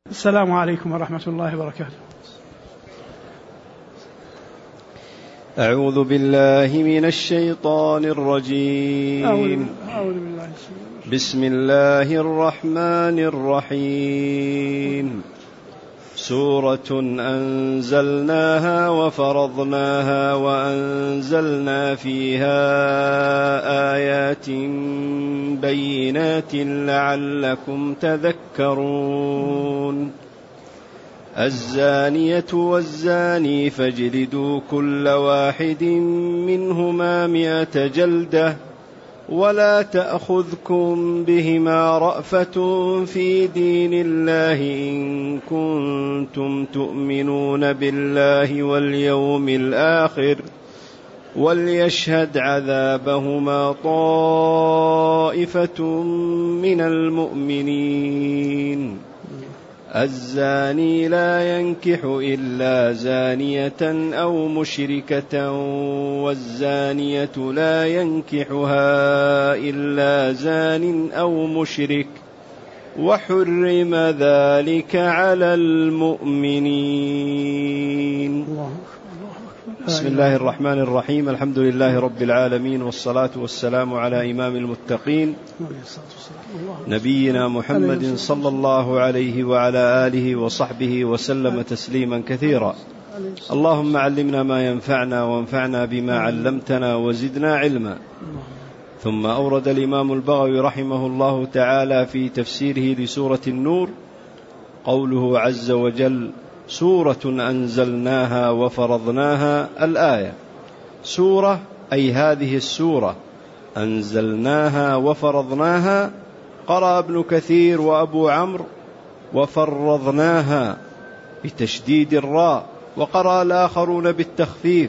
السلام عليكم ورحمة الله وبركاته. أعوذ بالله من الشيطان الرجيم. بسم الله الرحمن الرحيم. سورة أنزلناها وفرضناها وأنزلنا فيها آيات بينات لعلكم تذكرون. الزانية والزاني فاجلدوا كل واحد منهما 100 جلدة ولا تأخذكم بهما رأفة في دين الله إن كنتم تؤمنون بالله واليوم الآخر وليشهد عذابهما طائفة من المؤمنين. الزاني لا ينكح إلا زانية أو مشركة والزانية لا ينكحها إلا زان أو مشرك وحرم ذلك على المؤمنين. بسم الله الرحمن الرحيم. الحمد لله رب العالمين والصلاة والسلام على إمام المتقين نبينا محمد صلى الله عليه وعلى آله وصحبه وسلم تسليما كثيرا. اللهم علمنا ما ينفعنا وانفعنا بما علمتنا وزدنا علما. ثم أورد الإمام البغوي رحمه الله تعالى في تفسيره لسورة النور قوله عز وجل: سورة أنزلناها وفرضناها. الآية سورة أي هذه السورة أنزلناها وفرضناها. قرأ ابن كثير وأبو عمرو وفرضناها بتشديد الراء، وقرأ الآخرون بالتخفيف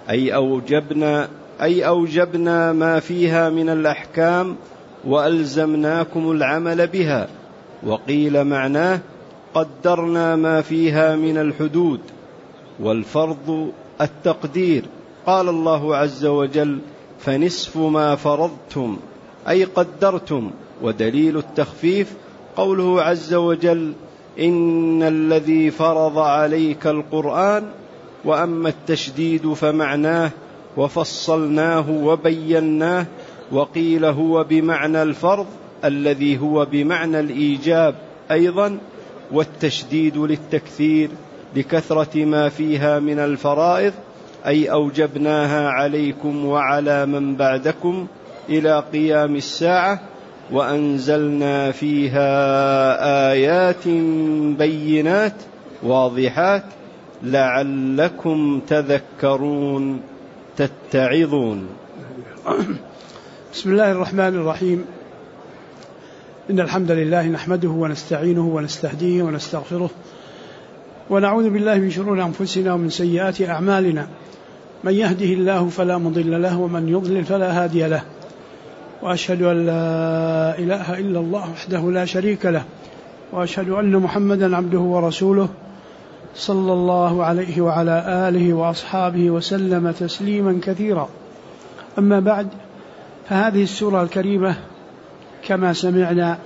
أي أوجبنا ما فيها من الأحكام وألزمناكم العمل بها. وقيل معناه قدرنا ما فيها من الحدود، والفرض التقدير. قال الله عز وجل: فنصف ما فرضتم أي قدرتم. ودليل التخفيف قوله عز وجل: إن الذي فرض عليك القرآن. وأما التشديد فمعناه وفصلناه وبيناه. وقيل هو بمعنى الفرض الذي هو بمعنى الإيجاب أيضا، والتشديد للتكثير لكثرة ما فيها من الفرائض، أي أوجبناها عليكم وعلى من بعدكم إلى قيام الساعة. وأنزلنا فيها آيات بينات واضحات لعلكم تذكرون تتعظون. بسم الله الرحمن الرحيم. إن الحمد لله نحمده ونستعينه ونستهديه ونستغفره ونعوذ بالله من شرور أنفسنا ومن سيئات أعمالنا. من يهده الله فلا مضل له ومن يضلل فلا هادي له. وأشهد أن لا إله إلا الله وحده لا شريك له، وأشهد أن محمدا عبده ورسوله صلى الله عليه وعلى آله وأصحابه وسلم تسليما كثيرا. أما بعد، فهذه السورة الكريمة كما سمعنا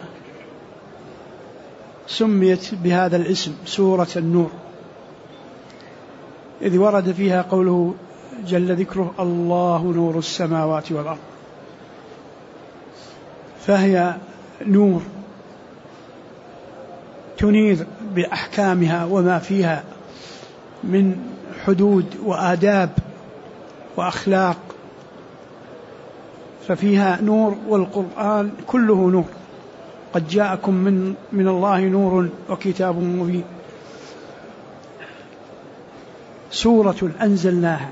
سميت بهذا الاسم سورة النور، إذ ورد فيها قوله جل ذكره: الله نور السماوات والأرض. فهي نور تنير بأحكامها وما فيها من حدود وآداب وأخلاق، ففيها نور، والقرآن كله نور. قد جاءكم من الله نور وكتاب مبين. سورة أنزلناها.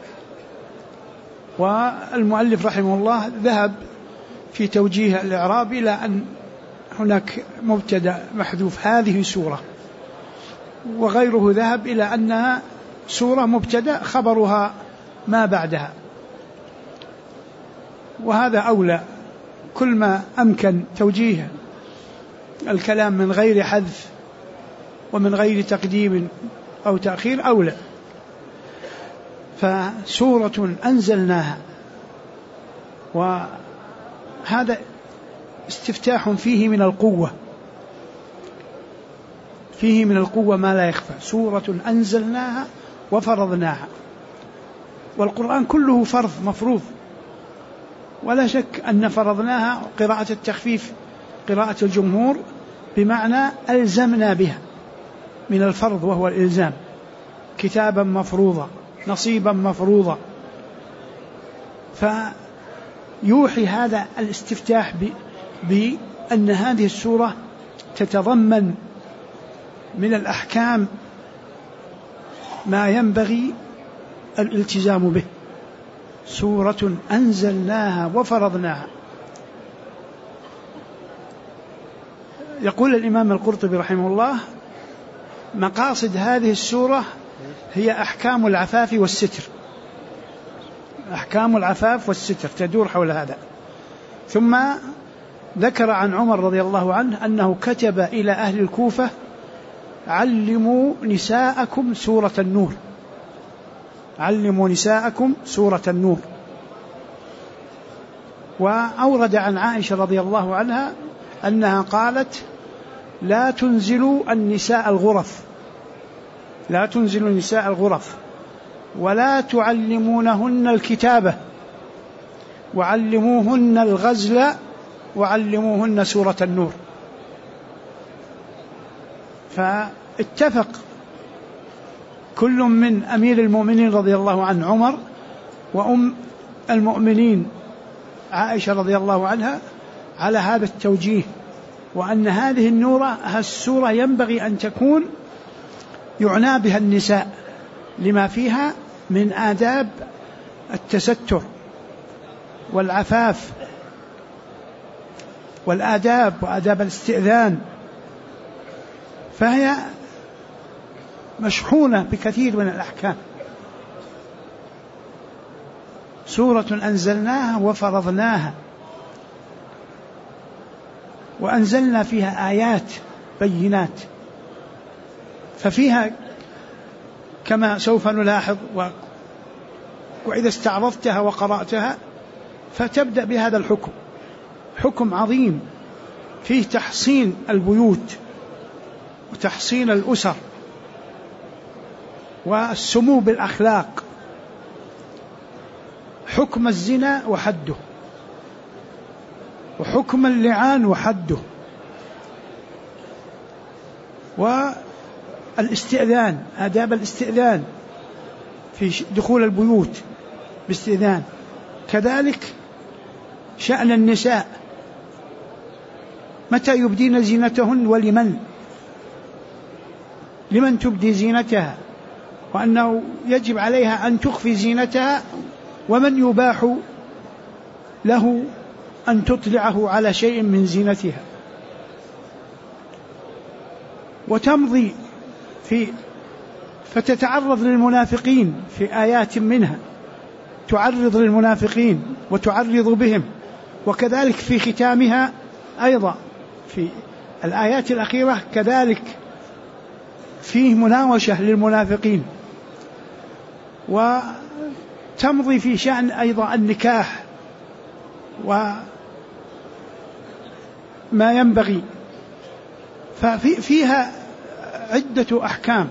والمؤلف رحمه الله ذهب في توجيه الإعراب إلى أن هناك مبتدأ محذوف هذه سورة، وغيره ذهب إلى أنها سورة مبتدأ خبرها ما بعدها، وهذا أولى. كل ما أمكن توجيه الكلام من غير حذف ومن غير تقديم أو تأخير أولى. فسورة أنزلناها، وهذا استفتاح فيه من القوة، فيه من القوة ما لا يخفى، سورة أنزلناها وفرضناها. والقرآن كله فرض مفروض، ولا شك أن فرضناها قراءة التخفيف قراءة الجمهور بمعنى ألزمنا بها من الفرض وهو الإلزام، كتابا مفروضا نصيبا مفروضا. فيوحي هذا الاستفتاح بأن هذه السورة تتضمن من الأحكام ما ينبغي الالتزام به. سورة أنزلناها وفرضناها. يقول الإمام القرطبي رحمه الله: مقاصد هذه السورة هي أحكام العفاف والستر، أحكام العفاف والستر تدور حول هذا. ثم ذكر عن عمر رضي الله عنه أنه كتب إلى أهل الكوفة: علموا نساءكم سورة النور، علموا نساءكم سورة النور. وأورد عن عائشة رضي الله عنها أنها قالت: لا تنزلوا النساء الغرف، لا تنزلوا النساء الغرف، ولا تعلمونهن الكتابة، وعلموهن الغزل، وعلموهن سورة النور. فاتفق كل من أمير المؤمنين رضي الله عنه عمر وأم المؤمنين عائشة رضي الله عنها على هذا التوجيه، وأن هذه السورة ينبغي أن تكون يعنى بها النساء لما فيها من آداب التستر والعفاف والآداب وآداب الاستئذان، فهي مشحونة بكثير من الأحكام. سورة أنزلناها وفرضناها، وأنزلنا فيها آيات بينات، ففيها كما سوف نلاحظ وإذا استعرضتها وقرأتها فتبدأ بهذا الحكم، حكم عظيم فيه تحصين البيوت وتحصين الأسر والسمو بالأخلاق، حكم الزنا وحده، وحكم اللعان وحده، والاستئذان، آداب الاستئذان في دخول البيوت باستئذان، كذلك شأن النساء متى يبدين زينتهن لمن تبدي زينتها، وأنه يجب عليها أن تخفي زينتها، ومن يباح له أن تطلعه على شيء من زينتها. وتمضي فتتعرض للمنافقين في آيات منها، تعرض للمنافقين وتعرض بهم، وكذلك في ختامها أيضا في الآيات الأخيرة كذلك فيه مناوشة للمنافقين. وتمضي في شأن أيضا النكاح وما ينبغي، ففيها عدة أحكام،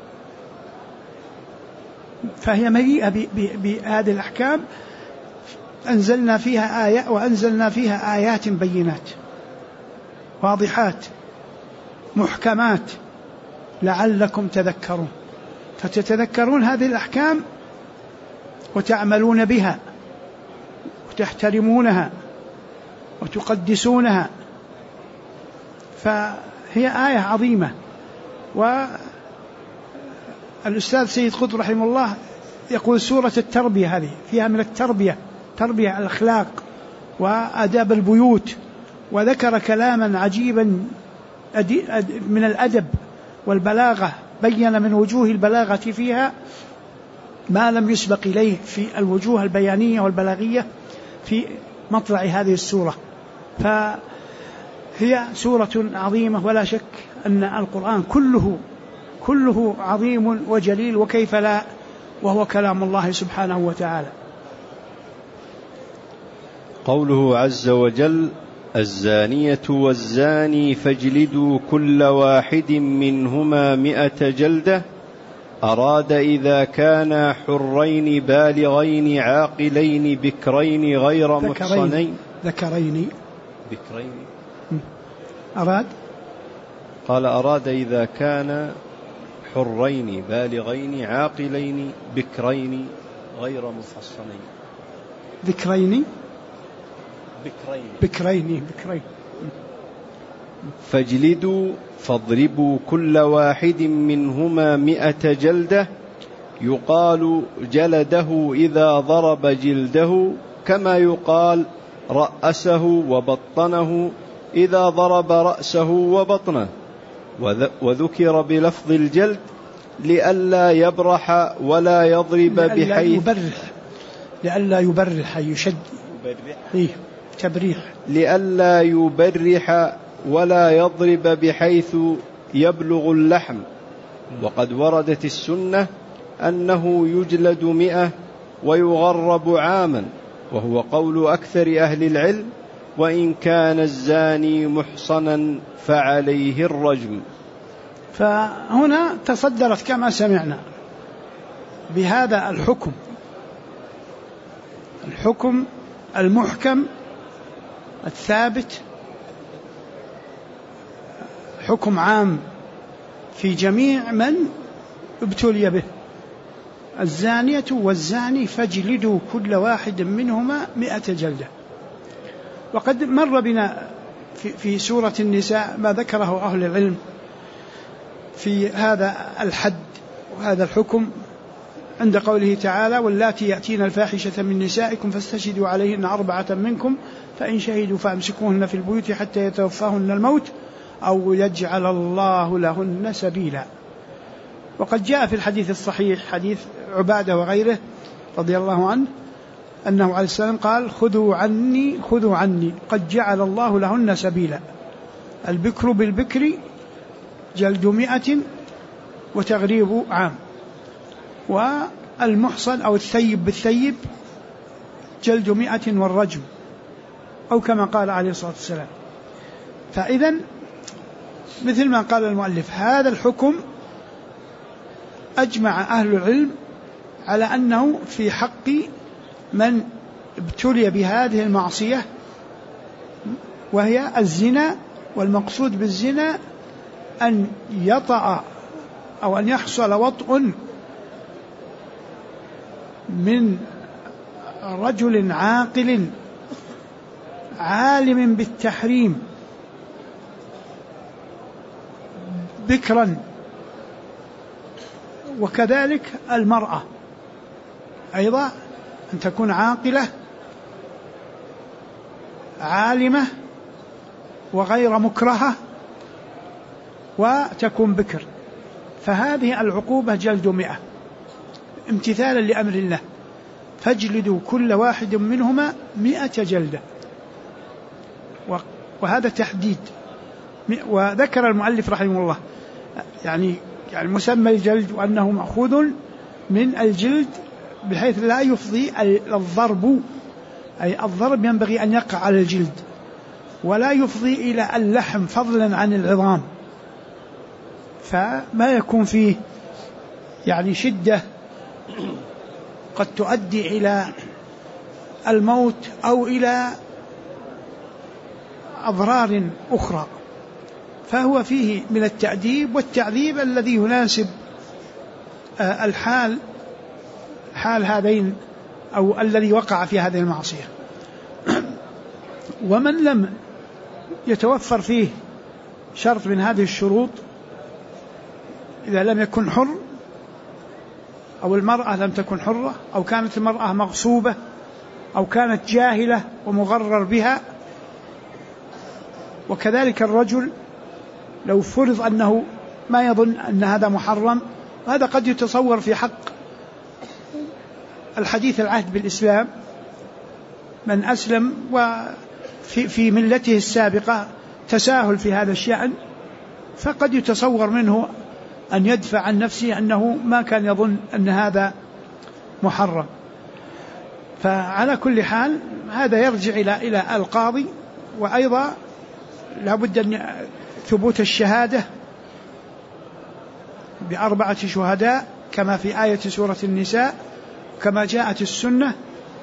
فهي مليئة بهذه الأحكام. أنزلنا فيها آيات وأنزلنا فيها آيات بينات واضحات محكمات لعلكم تذكرون، فتتذكرون هذه الأحكام وتعملون بها وتحترمونها وتقدسونها، فهي آية عظيمة. والأستاذ سيد قطب رحمه الله يقول: سورة التربية هذه فيها من التربية، تربية الأخلاق وآداب البيوت، وذكر كلاما عجيبا من الأدب والبلاغة، بين من وجوه البلاغة فيها ما لم يسبق إليه في الوجوه البيانية والبلاغية في مطلع هذه السورة. فهي سورة عظيمة، ولا شك أن القرآن كله عظيم وجليل، وكيف لا، وهو كلام الله سبحانه وتعالى. قوله عز وجل: الزانية والزاني فاجلدوا كل واحد منهما 100 جلدة أراد إذا كانا حرين بالغين عاقلين بكرين غير محصنين. ذكرين بكرين أراد، قال أراد إذا كان حرين بالغين عاقلين بكرين غير محصنين. ذكرين بكرين فاجلدوا فاضربوا كل واحد منهما 100 جلدة يقال جلده إذا ضرب جلده كما يقال رأسه وبطنه إذا ضرب رأسه وبطنه. وذكر بلفظ الجلد لئلا يبرح ولا يضرب بحيث لئلا يبرح يشد تبريح لئلا يبرح ولا يضرب بحيث يبلغ اللحم. وقد وردت السنة أنه يجلد 100 ويغرب عاما، وهو قول أكثر أهل العلم، وإن كان الزاني محصنا فعليه الرجم. فهنا تصدرت كما سمعنا بهذا الحكم المحكم الثابت، حكم عام في جميع من ابتلي به: الزانية والزاني فاجلدوا كل واحد منهما 100 جلدة. وقد مر بنا في سورة النساء ما ذكره أهل العلم في هذا الحد وهذا الحكم عند قوله تعالى: واللاتي يأتين الفاحشة من نسائكم فاستشهدوا عليهن 4 منكم فإن شهدوا فأمسكوهن في البيوت حتى يتوفاهن الموت أو يجعل الله لهن سبيلا. وقد جاء في الحديث الصحيح حديث عبادة وغيره رضي الله عنه أنه عليه السلام قال: خذوا عني قد جعل الله لهن سبيلا. البكر بالبكر جلد 100 وتغريب عام، والمحصن أو الثيب بالثيب جلد 100 والرجم، أو كما قال عليه الصلاة والسلام. فإذن مثل ما قال المؤلف، هذا الحكم أجمع أهل العلم على أنه في حق من ابتلي بهذه المعصية وهي الزنا. والمقصود بالزنا أن يطأ أو أن يحصل وطء من رجل عاقل عالم بالتحريم بكرا. وكذلك المرأة أيضا أن تكون عاقلة عالمة وغير مكرهة وتكون بكر، فهذه العقوبة جلد 100 امتثالا لأمر الله: فاجلدوا كل واحد منهما 100 جلدة. وهذا تحديد. وذكر المؤلف رحمه الله يعني مسمى الجلد وأنه مأخوذ من الجلد بحيث لا يفضي الضرب، أي الضرب ينبغي أن يقع على الجلد ولا يفضي إلى اللحم فضلا عن العظام، فما يكون فيه يعني شدة قد تؤدي إلى الموت أو إلى أضرار أخرى، فهو فيه من التأديب والتعذيب الذي يناسب حال هذين أو الذي وقع في هذه المعصية. ومن لم يتوفر فيه شرط من هذه الشروط، إذا لم يكن حر أو المرأة لم تكن حرة أو كانت المرأة مغصوبة أو كانت جاهلة ومغرر بها، وكذلك الرجل لو فرض أنه ما يظن أن هذا محرم، وهذا قد يتصور في حق الحديث العهد بالإسلام، من أسلم وفي ملته السابقة تساهل في هذا الشأن، فقد يتصور منه أن يدفع عن نفسه أنه ما كان يظن أن هذا محرم. فعلى كل حال هذا يرجع إلى القاضي وأيضا لا بد أن ثبوت الشهادة ب4 شهداء كما في آية سورة النساء كما جاءت السنة.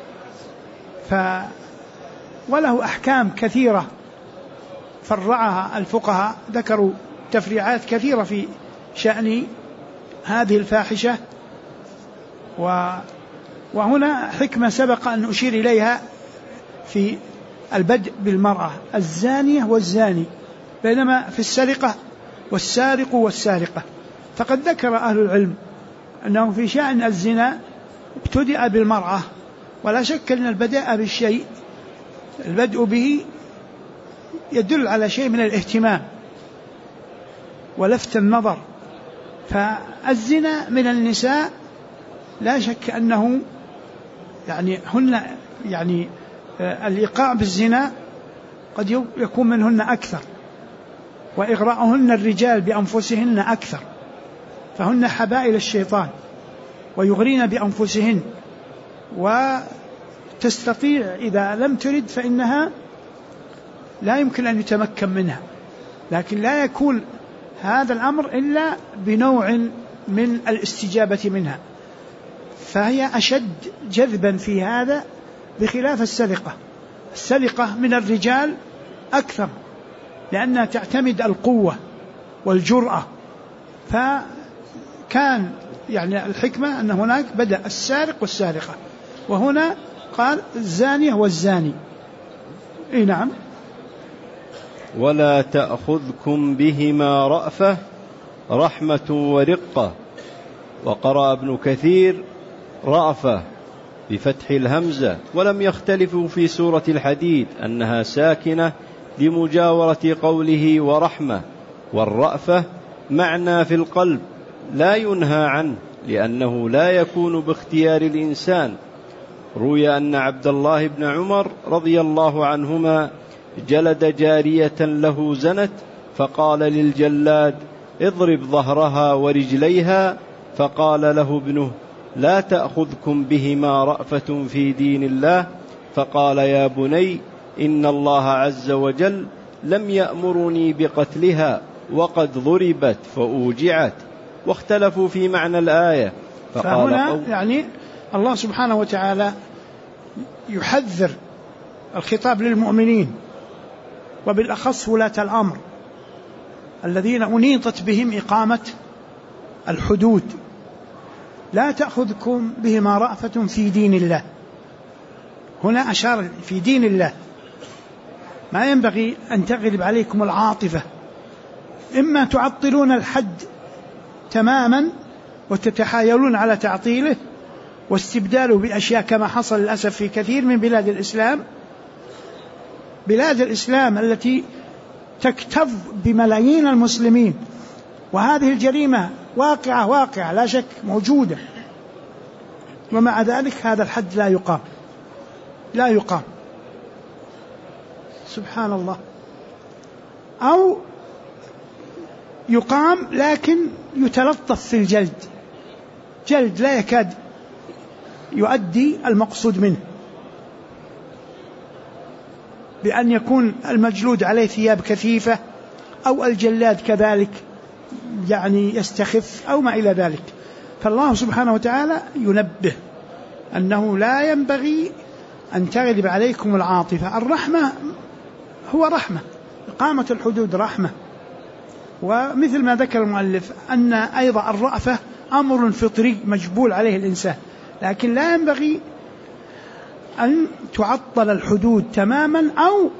وله أحكام كثيرة فرعها الفقهاء، ذكروا تفريعات كثيرة في شأن هذه الفاحشة. وهنا حكمة سبق أن أشير إليها في البدء بالمرأة الزانية والزاني، بينما في السرقة والسارق والسارقة. فقد ذكر أهل العلم أنه في شأن الزنا ابتدأ بالمرأة، ولا شك أن البدء به يدل على شيء من الاهتمام ولفت النظر. فالزنا من النساء لا شك أنه هن الإيقاع بالزنا قد يكون منهن أكثر، وإغراءهن الرجال بأنفسهن أكثر، فهن حبائل الشيطان ويغرين بأنفسهن، وتستطيع إذا لم ترد فإنها لا يمكن أن يتمكن منها، لكن لا يكون هذا الأمر إلا بنوع من الاستجابة منها، فهي أشد جذبا في هذا بخلاف السرقة من الرجال أكثر، لأنها تعتمد القوة والجرأة. فكان الحكمة أن هناك بدأ السارق والسارقة، وهنا قال الزانية والزاني. نعم. ولا تأخذكم بهما رأفة رحمة ورقة. وقرأ ابن كثير رأفة بفتح الهمزة، ولم يختلفوا في سورة الحديد أنها ساكنة لمجاورة قوله ورحمة. والرأفة معنى في القلب لا ينهى عنه، لأنه لا يكون باختيار الإنسان. روي أن عبد الله بن عمر رضي الله عنهما جلد جارية له زنت، فقال للجلاد اضرب ظهرها ورجليها، فقال له ابنه لا تأخذكم بهما رأفة في دين الله، فقال يا بني إن الله عز وجل لم يأمرني بقتلها وقد ضربت فأوجعت. واختلفوا في معنى الآية. فهنا الله سبحانه وتعالى يحذر الخطاب للمؤمنين، وبالأخص ولاة الأمر الذين أنيطت بهم إقامة الحدود. لا تأخذكم بهما رأفة في دين الله، هنا أشار في دين الله، ما ينبغي أن تغلب عليكم العاطفة، إما تعطلون الحد تماما وتتحايلون على تعطيله واستبداله بأشياء كما حصل للأسف في كثير من بلاد الإسلام التي تكتظ بملايين المسلمين، وهذه الجريمة واقعة لا شك موجودة، ومع ذلك هذا الحد لا يقام سبحان الله، أو يقام لكن يتلطف في جلد لا يكاد يؤدي المقصود منه، بأن يكون المجلود عليه ثياب كثيفة، أو الجلاد كذلك يستخف أو ما إلى ذلك. فالله سبحانه وتعالى ينبه أنه لا ينبغي أن تغلب عليكم العاطفة. الرحمة هو رحمة، إقامة الحدود رحمة، ومثل ما ذكر المؤلف أن أيضا الرأفة أمر فطري مجبول عليه الإنسان، لكن لا ينبغي أن تعطل الحدود تماما أو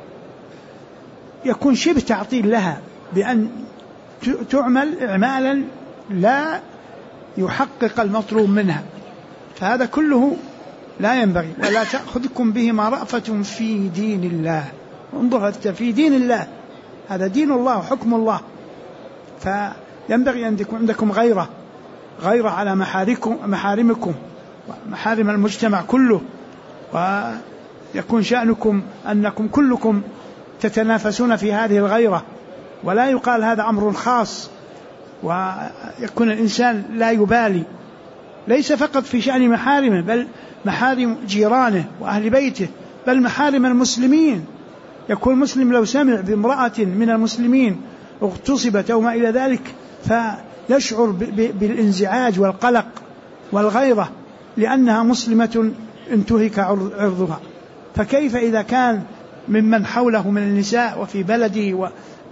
يكون شبه تعطيل لها بأن تعمل إعمالا لا يحقق المطلوب منها، فهذا كله لا ينبغي. ولا تأخذكم بهما رأفة في دين الله. انظر في دين الله، هذا دين الله وحكم الله، فينبغي أن يكون عندكم غيرة على محارمكم ومحارم المجتمع كله، ويكون شأنكم أنكم كلكم تتنافسون في هذه الغيرة، ولا يقال هذا أمر خاص ويكون الإنسان لا يبالي، ليس فقط في شأن محارمه بل محارم جيرانه وأهل بيته، بل محارم المسلمين يكون مسلم لو سمع بامرأة من المسلمين اغتصبت أو ما إلى ذلك فيشعر بالانزعاج والقلق والغيرة لأنها مسلمة انتهك عرضها، فكيف إذا كان ممن حوله من النساء وفي بلده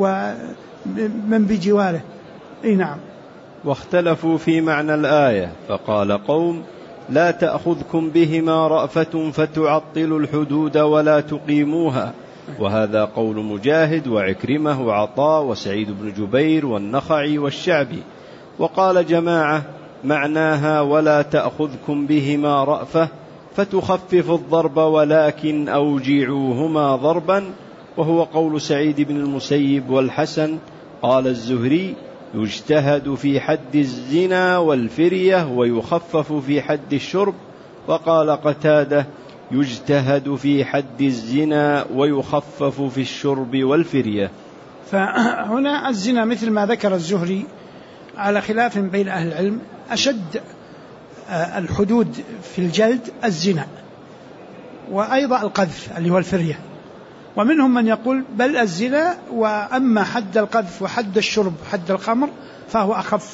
ومن بجواره؟ نعم. واختلفوا في معنى الآية، فقال قوم: لا تأخذكم بهما رأفة فتعطلوا الحدود ولا تقيموها، وهذا قول مجاهد وعكرمة وعطاء وسعيد بن جبير والنخعي والشعبي. وقال جماعة معناها: ولا تأخذكم بهما رأفة فتخفف الضرب ولكن أوجعوهما ضربا، وهو قول سعيد بن المسيب والحسن. قال الزهري: يجتهد في حد الزنا والفرية ويخفف في حد الشرب. وقال قتادة: يجتهد في حد الزنا ويخفف في الشرب والفرية. فهنا الزنا مثل ما ذكر الزهري على خلاف بين أهل العلم، أشد الحدود في الجلد الزنا، وأيضا القذف اللي هو الفرية. ومنهم من يقول بل الزنا، وأما حد القذف وحد الشرب حد الخمر فهو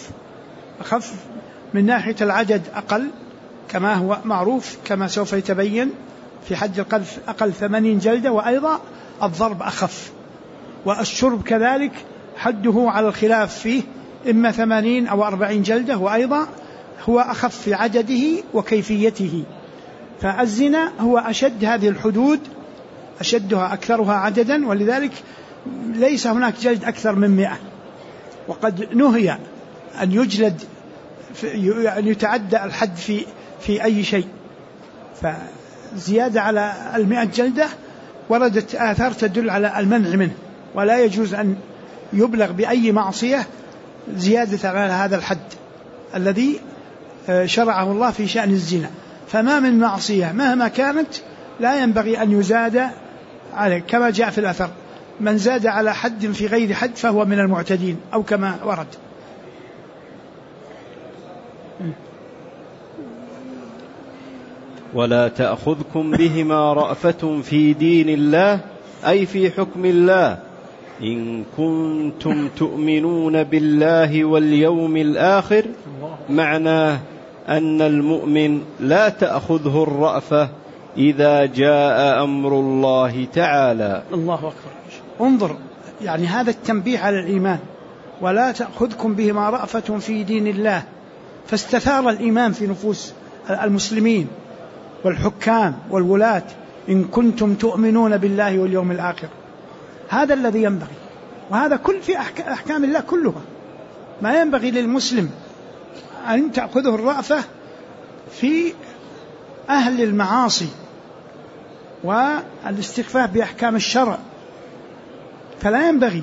أخف من ناحية العدد، أقل كما هو معروف كما سوف يتبين. في حد القذف أقل 80 جلدة، وأيضا الضرب أخف. والشرب كذلك حده على الخلاف فيه، إما 80 أو 40 جلدة، وأيضا هو أخف في عدده وكيفيته. فالزنا هو أشد هذه الحدود، أشدها أكثرها عددا، ولذلك ليس هناك جلد أكثر من 100. وقد نهي أن يجلد أن يتعدى الحد في أي شيء، فزيادة على 100 جلدة وردت آثار تدل على المنع منه، ولا يجوز أن يبلغ بأي معصية زيادة على هذا الحد الذي شرعه الله في شأن الزنا. فما من معصية مهما كانت لا ينبغي أن يزاد عليه، كما جاء في الأثر: من زاد على حد في غير حد فهو من المعتدين، أو كما ورد. ولا تأخذكم بهما رأفة في دين الله، أي في حكم الله، إن كنتم تؤمنون بالله واليوم الآخر. معناه أن المؤمن لا تأخذه الرأفة إذا جاء أمر الله تعالى. الله أكبر. انظر، يعني هذا التنبيه على الإيمان: ولا تأخذكم بهما رأفة في دين الله، فاستثار الإيمان في نفوس المسلمين والحكام والولاة: إن كنتم تؤمنون بالله واليوم الآخر. هذا الذي ينبغي، وهذا كل في أحكام الله كلها. ما ينبغي للمسلم أن تأخذه الرأفة في أهل المعاصي والاستخفاف بأحكام الشرع، فلا ينبغي.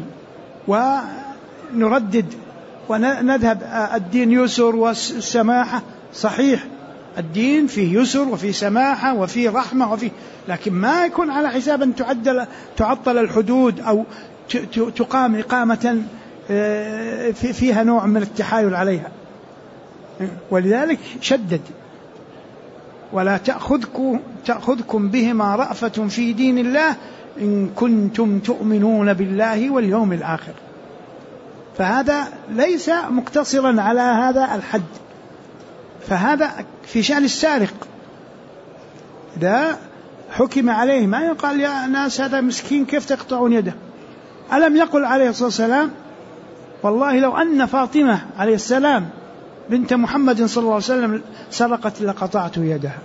ونردد ونذهب الدين يسر والسماحة، صحيح الدين فيه يسر وفيه سماحة وفيه رحمة لكن ما يكون على حساب أن تعطل الحدود أو تقام إقامة فيها نوع من التحايل عليها. ولذلك شدد: ولا تأخذكم بهما رأفة في دين الله إن كنتم تؤمنون بالله واليوم الآخر. فهذا ليس مقتصرا على هذا الحد، فهذا في شأن السارق إذا حكم عليه ما يقال: يا ناس هذا مسكين كيف تقطعون يده؟ ألم يقل عليه الصلاة والسلام: والله لو أن فاطمة عليه السلام بنت محمد صلى الله عليه وسلم سرقت لقطعت يدها؟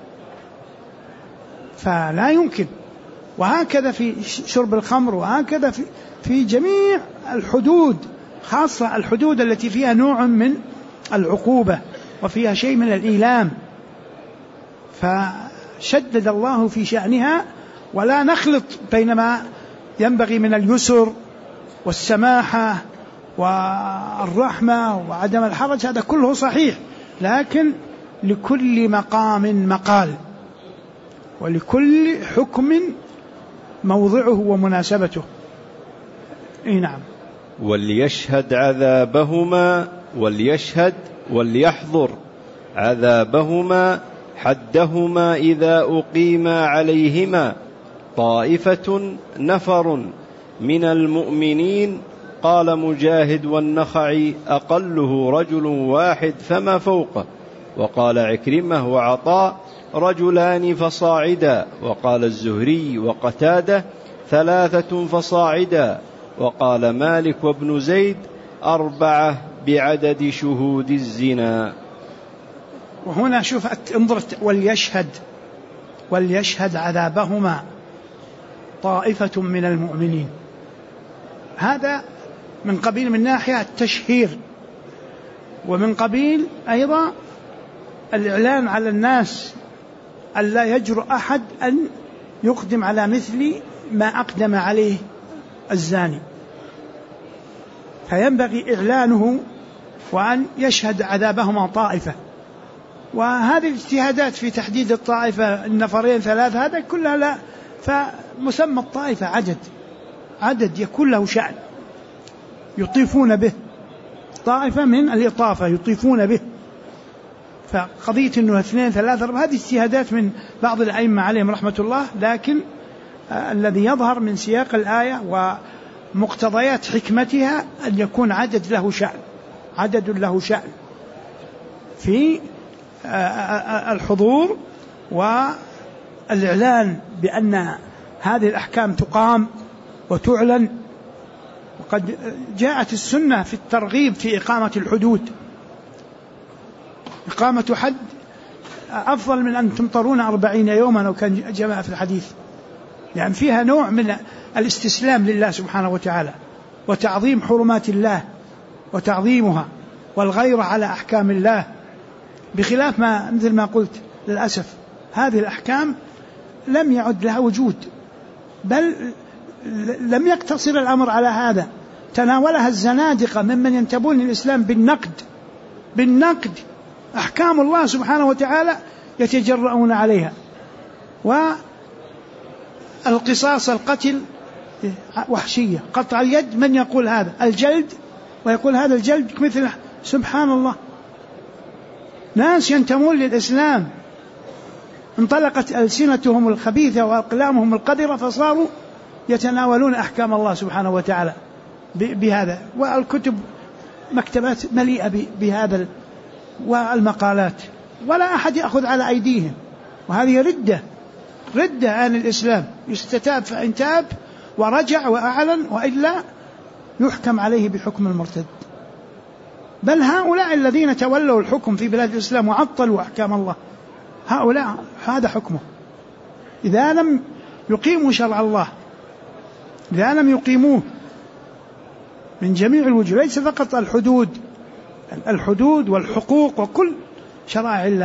فلا يمكن. وهكذا في شرب الخمر، وهكذا في جميع الحدود، خاصة الحدود التي فيها نوع من العقوبة وفيها شيء من الإيلام، فشدد الله في شأنها. ولا نخلط بين ما ينبغي من اليسر والسماحة والرحمة وعدم الحرج، هذا كله صحيح، لكن لكل مقام مقال، ولكل حكم موضعه ومناسبته. نعم. وليشهد وليحضر عذابهما حدهما إذا أقيما عليهما، طائفة نفر من المؤمنين. قال مجاهد والنخعي أقله رجل واحد فما فوقه. وقال عكرمة وعطاء رجلان فصاعدا. وقال الزهري وقتادة 3 فصاعدا. وقال مالك وابن زيد 4 بعدد شهود الزنا. وهنا شوف انظر وليشهد عذابهما طائفة من المؤمنين. هذا من قبيل من ناحية التشهير، ومن قبيل أيضا الإعلان على الناس ألا يجرؤ أحد أن يقدم على مثل ما أقدم عليه الزاني، فينبغي إعلانه وأن يشهد عذابهما طائفة. وهذه الاجتهادات في تحديد الطائفة 2 3 هذا كلها لا، فمسمى الطائفة عدد يكون له شأن يطيفون به، طائفة من الإطافة يطيفون به. فقضية أنه 2 3 4 هذه اجتهادات من بعض الأئمة عليهم رحمة الله، لكن الذي يظهر من سياق الآية ومقتضيات حكمتها أن يكون عدد له شأن في الحضور والإعلان بأن هذه الأحكام تقام وتعلن. وقد جاءت السنة في الترغيب في إقامة الحدود. إقامة حد أفضل من أن تمطرون 40 يوما، أو كان جاء في الحديث، يعني فيها نوع من الاستسلام لله سبحانه وتعالى وتعظيم حرمات الله وتعظيمها والغيرة على أحكام الله، بخلاف ما مثل ما قلت للأسف هذه الأحكام لم يعد لها وجود، بل لم يقتصر الأمر على هذا، تناولها الزنادقة ممن ينتبون للإسلام بالنقد أحكام الله سبحانه وتعالى يتجرؤون عليها. والقصاص القتل وحشية، قطع اليد، من يقول هذا؟ الجلد، ويقول هذا الجلد مثل سبحان الله، ناس ينتمون للإسلام انطلقت ألسنتهم الخبيثة وأقلامهم القذرة فصاروا يتناولون أحكام الله سبحانه وتعالى بهذا، والكتب مكتبات مليئة بهذا والمقالات، ولا أحد يأخذ على أيديهم. وهذه ردة عن الإسلام، يستتاب فإن تاب ورجع وأعلن، وإلا يحكم عليه بحكم المرتد. بل هؤلاء الذين تولوا الحكم في بلاد الإسلام وعطلوا أحكام الله، هؤلاء هذا حكمه إذا لم يقيموا شرع الله، إذا لم يقيموه من جميع الوجوه، ليس فقط الحدود والحقوق وكل شرائع الله.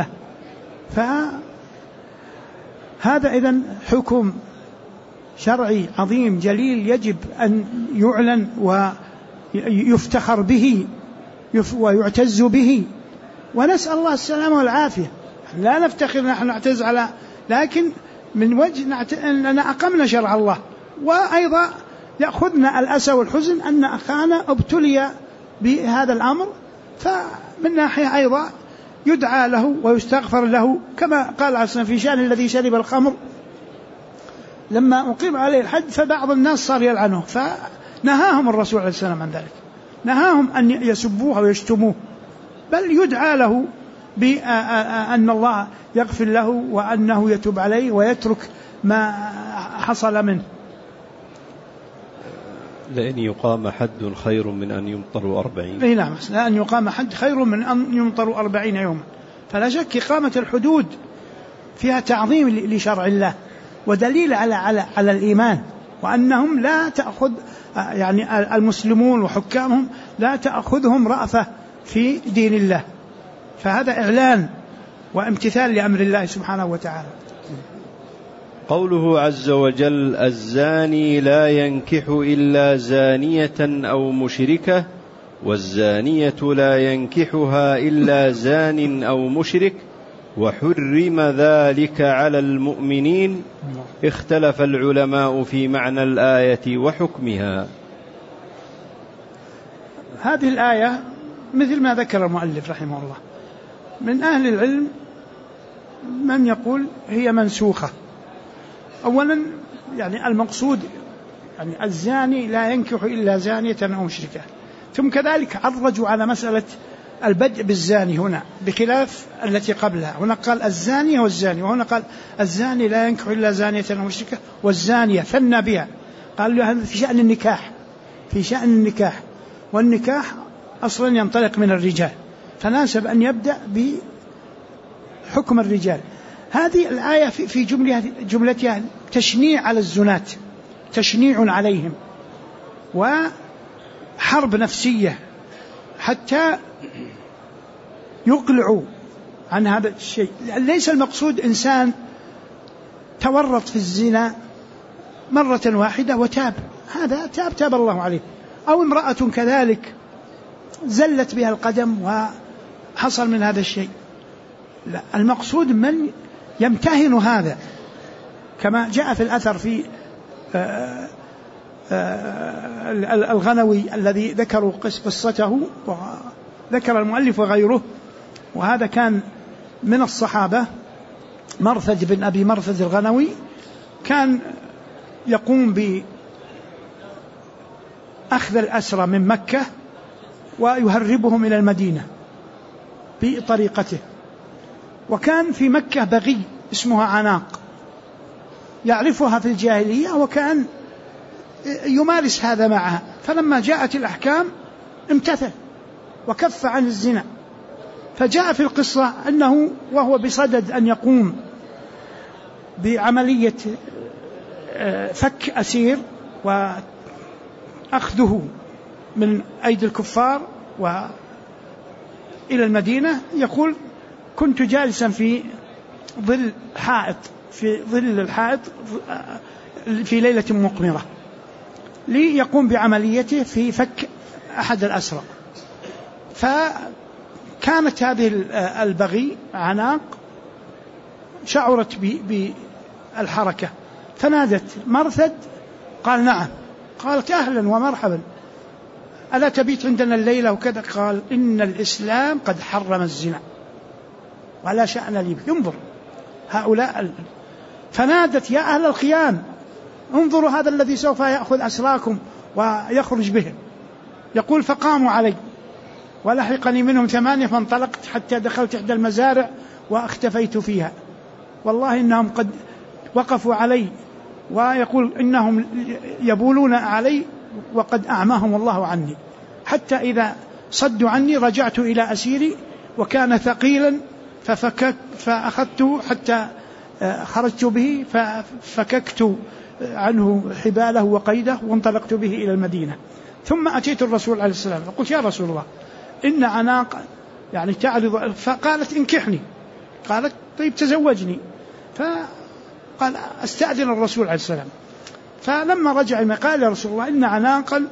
فهذا إذن حكم شرعي عظيم جليل يجب أن يعلن ويفتخر به ويعتز به، ونسأل الله السلامة والعافية. لا نفتخر نحن نعتز على، لكن من وجه أننا أقمنا شرع الله، وأيضا يأخذنا الأسى والحزن أن أخانا ابتلي بهذا الأمر، فمن ناحية أيضا يدعى له ويستغفر له، كما قال عسنا في شأن الذي شرب الخمر لما أقيم عليه الحد فبعض الناس صار يلعنه، فنهاهم الرسول عليه السلام عن ذلك، نهاهم أن يسبوه ويشتموه، بل يدعى له بأن الله يغفر له وأنه يتوب عليه ويترك ما حصل منه. لأن يقام حد خير من أن يمطروا 40. أي نعم، لأن يقام حد خير من أن يمطروا 40 يوما. فلا شك إقامة الحدود فيها تعظيم لشرع الله ودليل على الإيمان، وأنهم لا تأخذ يعني المسلمون وحكامهم لا تأخذهم رأفة في دين الله، فهذا إعلان وامتثال لأمر الله سبحانه وتعالى. قوله عز وجل: الزاني لا ينكح إلا زانية أو مشركة، والزانية لا ينكحها إلا زان أو مشرك، وحرم ذلك على المؤمنين. اختلف العلماء في معنى الآية وحكمها. هذه الآية مثل ما ذكر المؤلف رحمه الله، من أهل العلم من يقول هي منسوخة. أولا يعني المقصود يعني الزاني لا ينكح إلا زانية أو مشركة. ثم كذلك عرجوا على مسألة البدء بالزاني هنا بخلاف التي قبلها. هنا قال الزانية والزاني، وهنا قال الزاني لا ينكح إلا زانية أو مشركة، والزانية ثنى بها. قال له هذا في شأن النكاح، في شأن النكاح، والنكاح أصلا ينطلق من الرجال، فناسب أن يبدأ بحكم الرجال. هذه الآية في جملتها تشنيع على الزنات، تشنيع عليهم وحرب نفسية حتى يقلعوا عن هذا الشيء. ليس المقصود إنسان تورط في الزنا مرة واحدة وتاب، هذا تاب الله عليه، أو امرأة كذلك زلت بها القدم وحصل من هذا الشيء. لا، المقصود من يمتهن هذا، كما جاء في الأثر في الغنوي الذي ذكروا قصته وذكر المؤلف وغيره، وهذا كان من الصحابة مرثد بن أبي مرثد الغنوي، كان يقوم بأخذ الأسرى من مكة ويهربهم إلى المدينة بطريقته. وكان في مكة بغي اسمها عناق يعرفها في الجاهلية، وكان يمارس هذا معها، فلما جاءت الأحكام امتثل وكف عن الزنا. فجاء في القصة أنه وهو بصدد أن يقوم بعملية فك أسير وأخذه من أيدي الكفار وإلى المدينة، يقول كنت جالسا في ظل حائط، في ظل الحائط في ليلة مقمرة ليقوم بعمليته في فك أحد الأسرى. فكانت هذه البغي عناق شعرت بالحركة فنادت مرثد، قال نعم. قالت أهلا ومرحبا، ألا تبيت عندنا الليلة وكذا؟ قال إن الإسلام قد حرم الزنا ولا شأن لي به. انظر هؤلاء. فنادت يا أهل الخيام انظروا هذا الذي سوف يأخذ أسراكم ويخرج بهم. يقول فقاموا علي ولحقني منهم 8، فانطلقت حتى دخلت إحدى المزارع واختفيت فيها، والله إنهم قد وقفوا علي، ويقول إنهم يبولون علي وقد أعماهم الله عني، حتى إذا صدوا عني رجعت إلى أسيري وكان ثقيلا فأخذته حتى خرجت به ففككت عنه حباله وقيده وانطلقت به إلى المدينة. ثم أتيت الرسول عليه السلام فقلت يا رسول الله إن عناق يعني تعرض، فقالت انكحني. قالت طيب تزوجني. فقال استأذن الرسول عليه السلام. فلما رجع قال يا رسول الله إن عناقا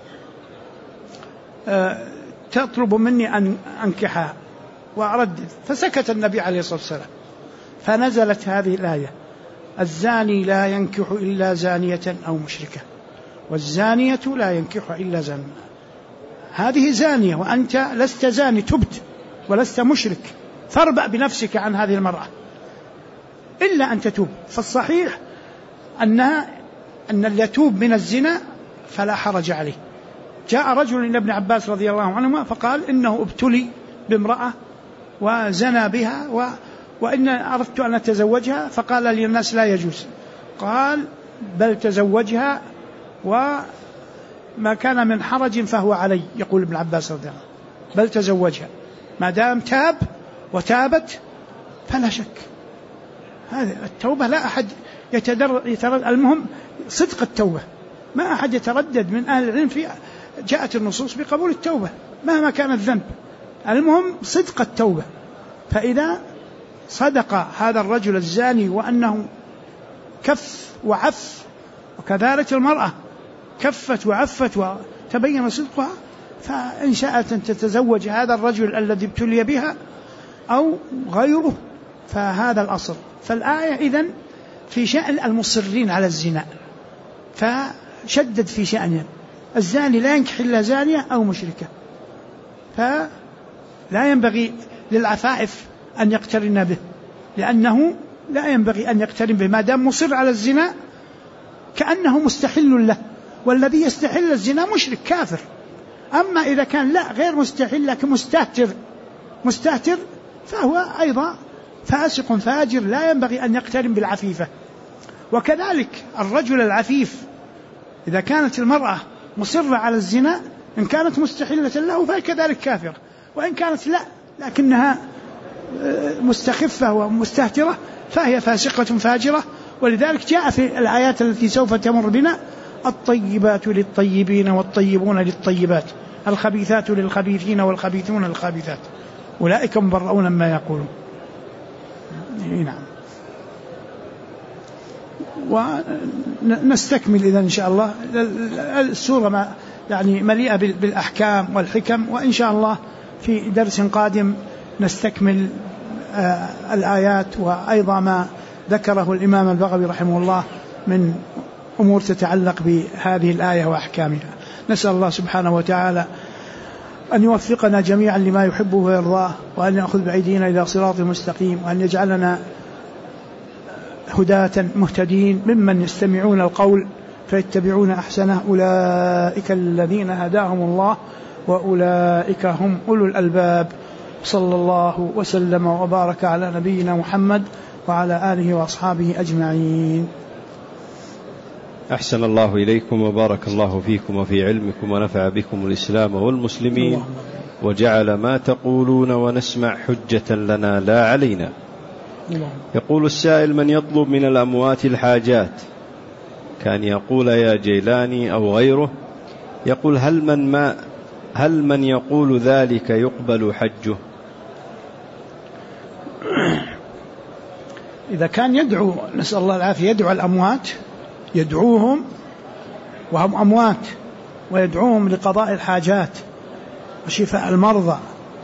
تطلب مني أن أنكحها وأردد. فسكت النبي عليه الصلاة والسلام، فنزلت هذه الآية الزاني لا ينكح إلا زانية أو مشركة والزانية لا ينكح إلا زانية. هذه زانية وأنت لست زاني، تبت ولست مشرك، فاربأ بنفسك عن هذه المرأة إلا أن تتوب. فالصحيح أن اللي يتوب من الزنا فلا حرج عليه. جاء رجل إلى ابن عباس رضي الله عنهما فقال إنه ابتلي بامرأة وزنى بها وإن أردت أن أتزوجها، فقال لي الناس لا يجوز. قال بل تزوجها وما كان من حرج فهو علي. يقول ابن عباس رضي الله عنه بل تزوجها ما دام تاب وتابت فلا شك. هذه التوبة لا أحد يتردد. المهم صدق التوبة، ما أحد يتردد من أهل العلم في جاءت النصوص بقبول التوبة مهما كان الذنب، المهم صدق التوبة. فإذا صدق هذا الرجل الزاني وأنه كف وعف، وكذلك المرأة كفت وعفت وتبين صدقها، فإن شاءت أن تتزوج هذا الرجل الذي ابتلي بها أو غيره فهذا الأصل. فالآية إذن في شأن المصرين على الزنا، فشدد في شأنهم الزاني لا ينكح إلا زانية أو مشركة، فلا ينبغي للعفائف أن يقترن به، لأنه لا ينبغي أن يقترن به ما دام مصر على الزنا، كأنه مستحل له، والذي يستحل الزنا مشرك كافر. أما إذا كان لا غير مستحل لكن مستهتر فهو أيضا فاسق فاجر لا ينبغي أن يقترن بالعفيفة. وكذلك الرجل العفيف إذا كانت المرأة مصرة على الزنا إن كانت مستحلة له فهي كذلك كافرة، وإن كانت لا لكنها مستخفة ومستهترة فهي فاسقة فاجرة. ولذلك جاء في الآيات التي سوف تمر بنا: الطيبات للطيبين والطيبون للطيبات، الخبيثات للخبيثين والخبيثون للخبيثات، أولئك مبرؤون مما يقولون. نعم. ونستكمل إذن إن شاء الله السورة يعني مليئة بالأحكام والحكم، وإن شاء الله في درس قادم نستكمل الآيات وأيضا ما ذكره الإمام البغوي رحمه الله من أمور تتعلق بهذه الآية وأحكامها. نسأل الله سبحانه وتعالى أن يوفقنا جميعا لما يحبه ويرضاه، وأن يأخذ بأيدينا إلى صراط مستقيم، وأن يجعلنا هداة مهتدين ممن يستمعون القول فيتبعون أحسنه، أولئك الذين هداهم الله وأولئك هم أولو الألباب. صلى الله وسلم وبارك على نبينا محمد وعلى آله وأصحابه أجمعين. أحسن الله إليكم وبارك الله فيكم وفي علمكم ونفع بكم الإسلام والمسلمين، وجعل ما تقولون ونسمع حجة لنا لا علينا. يقول السائل: من يطلب من الأموات الحاجات كان يقول يا جيلاني أو غيره، يقول هل من يقول ذلك يقبل حجه؟ إذا كان يدعو، نسأل الله العافية، يدعو الأموات، يدعوهم وهم أموات ويدعوهم لقضاء الحاجات وشفاء المرضى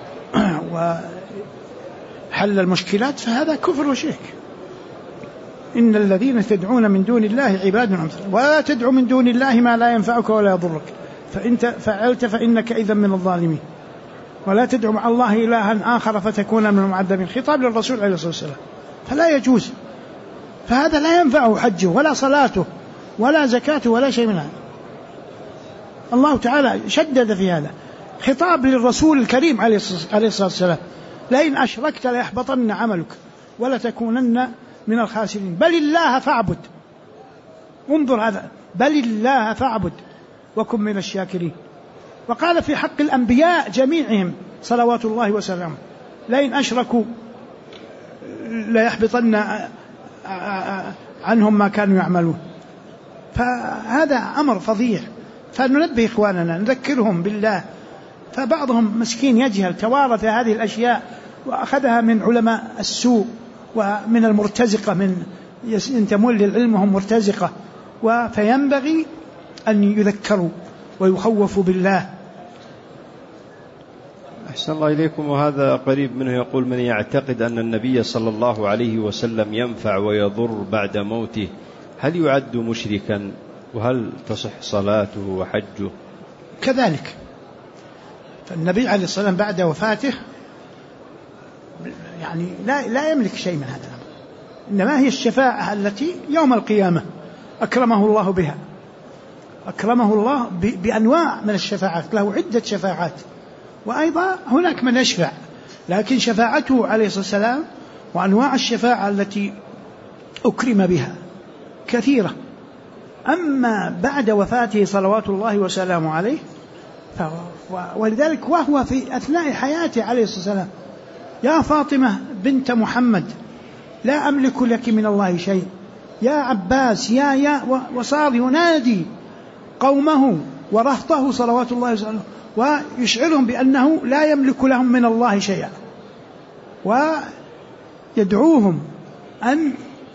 وحل المشكلات، فهذا كفر وشرك. إن الذين تدعون من دون الله عباد أمثال، ولا تدعو من دون الله ما لا ينفعك ولا يضرك، فإن فعلت فإنك إذا من الظالمين، ولا تدعو مع الله إلها آخر فتكون من المعذبين. خطاب للرسول عليه الصلاة والسلام، فلا يجوز، فهذا لا ينفعه حجه ولا صلاته ولا زكاته ولا شيء من هذا. الله تعالى شدد في هذا. خطاب للرسول الكريم عليه الصلاة والسلام: لئن أشركت ليحبطن عملك ولتكونن من الخاسرين، بل الله فاعبد. انظر هذا، بل الله فاعبد وكن من الشاكرين. وقال في حق الأنبياء جميعهم صلوات الله وسلامه: لئن أشركوا ليحبطن عنهم ما كانوا يعملون. فهذا أمر فظيع، فننبه إخواننا نذكرهم بالله. فبعضهم مسكين يجهل، توارث هذه الأشياء وأخذها من علماء السوء ومن المرتزقة، من ينتمون للعلم وهم مرتزقة، فينبغي أن يذكروا ويخوفوا بالله. أحسن الله إليكم. وهذا قريب منه يقول: من يعتقد أن النبي صلى الله عليه وسلم ينفع ويضر بعد موته هل يعد مشركا؟ وهل تصح صلاته وحجه؟ كذلك، فالنبي عليه الصلاة والسلام بعد وفاته يعني لا يملك شيء من هذا، إنما هي الشفاعة التي يوم القيامة أكرمه الله بها، أكرمه الله بأنواع من الشفاعات، له عدة شفاعات، وأيضا هناك من يشفع، لكن شفاعته عليه الصلاة والسلام وأنواع الشفاعة التي أكرم بها كثيرة. أما بعد وفاته صلوات الله وسلامه عليه، ولذلك وهو في أثناء حياته عليه الصلاة والسلام: يا فاطمة بنت محمد لا أملك لك من الله شيء، يا عباس يا وصار ينادي قومه ورهطه صلوات الله وسلامه ويشعرهم بأنه لا يملك لهم من الله شيئا، ويدعوهم أن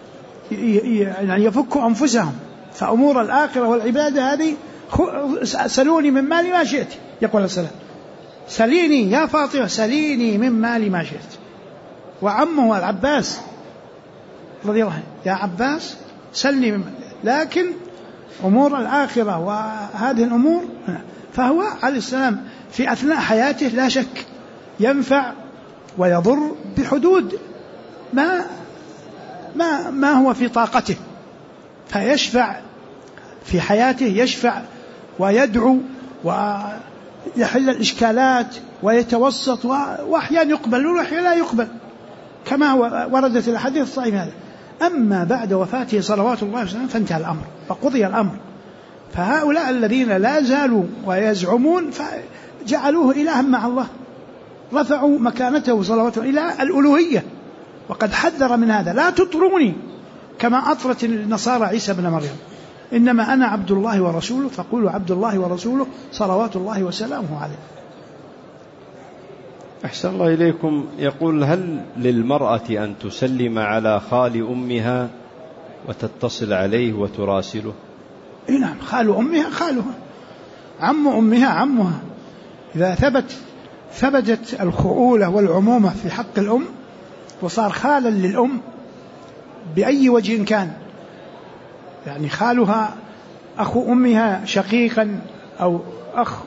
يفكوا أنفسهم. فأمور الآخرة والعبادة هذه سلوني من مالي ما شئت، يقول السلام: سليني يا فاطمة، سليني من مالي ما شئت. وعمه العباس رضي الله عنه: يا عباس سلني من مالي. لكن أمور الآخرة وهذه الأمور، فهو عليه السلام في أثناء حياته لا شك ينفع ويضر بحدود ما هو في طاقته، فيشفع في حياته يشفع ويدعو ويحل الإشكالات ويتوسط، وأحيانا يقبل وأحيانا لا يقبل كما وردت الأحاديث الصحيحة هذا. أما بعد وفاته صلوات الله وسلامه فانتهى الأمر وقضي الأمر. فهؤلاء الذين لا زالوا ويزعمون فجعلوه إلها مع الله، رفعوا مكانته صلوات إلى الألوهية، وقد حذر من هذا: لا تطروني كما أطرت النصارى عيسى بن مريم، إنما أنا عبد الله ورسوله فقولوا عبد الله ورسوله صلوات الله وسلامه عليه. أحسن الله إليكم. يقول: هل للمرأة أن تسلم على خال أمها وتتصل عليه وتراسله؟ نعم، خال أمها خالها، عم أمها عمها. إذا ثبتت الخؤولة والعمومة في حق الأم وصار خالا للأم بأي وجه كان، يعني خالها أخو أمها شقيقا أو أخ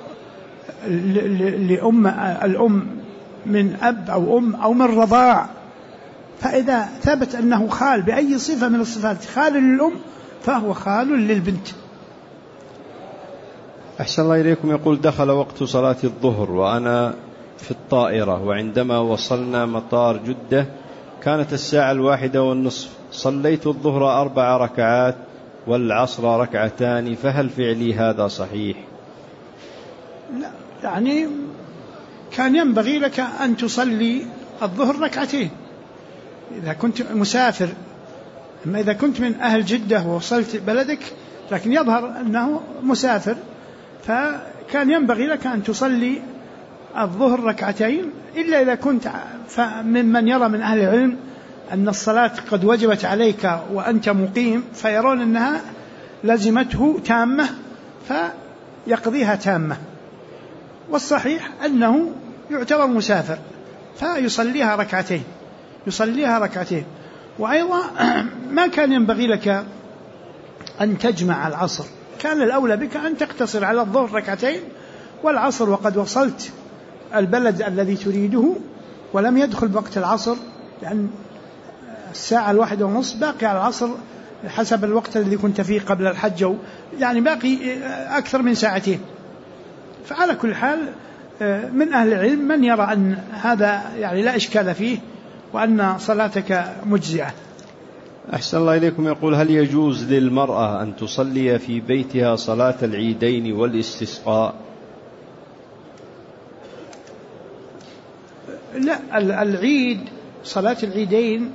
الأم من أب أو أم أو من رضاع، فإذا ثبت أنه خال بأي صفة من الصفات خال للأم فهو خال للبنت. أحسن الله إليكم. يقول: دخل وقت صلاة الظهر وأنا في الطائرة، وعندما وصلنا مطار جدة كانت الساعة 1:30. صليت الظهر 4 ركعات والعصر 2 فهل فعلي هذا صحيح؟ لا، يعني كان ينبغي لك أن تصلي الظهر 2 إذا كنت مسافر. أما إذا كنت من أهل جدة ووصلت بلدك لكن يظهر أنه مسافر، فكان ينبغي لك أن تصلي الظهر 2، إلا إذا كنت ممن يرى من أهل العلم أن الصلاة قد وجبت عليك وأنت مقيم، فيرون أنها لزمته تامة فيقضيها تامة. والصحيح أنه يعتبر مسافر فيصليها 2 يصليها 2. وأيضا ما كان ينبغي لك أن تجمع العصر، كان الأولى بك أن تقتصر على الظهر 2 والعصر، وقد وصلت البلد الذي تريده ولم يدخل وقت العصر، لأن الساعة 1:30 باقي على العصر حسب الوقت الذي كنت فيه قبل الحج، يعني باقي أكثر من 2 ساعة. فعلى كل حال من أهل العلم من يرى أن هذا يعني لا إشكال فيه وأن صلاتك مجزئة. أحسن الله إليكم. يقول: هل يجوز للمرأة أن تصلي في بيتها صلاة العيدين والاستسقاء؟ لا، العيد صلاة العيدين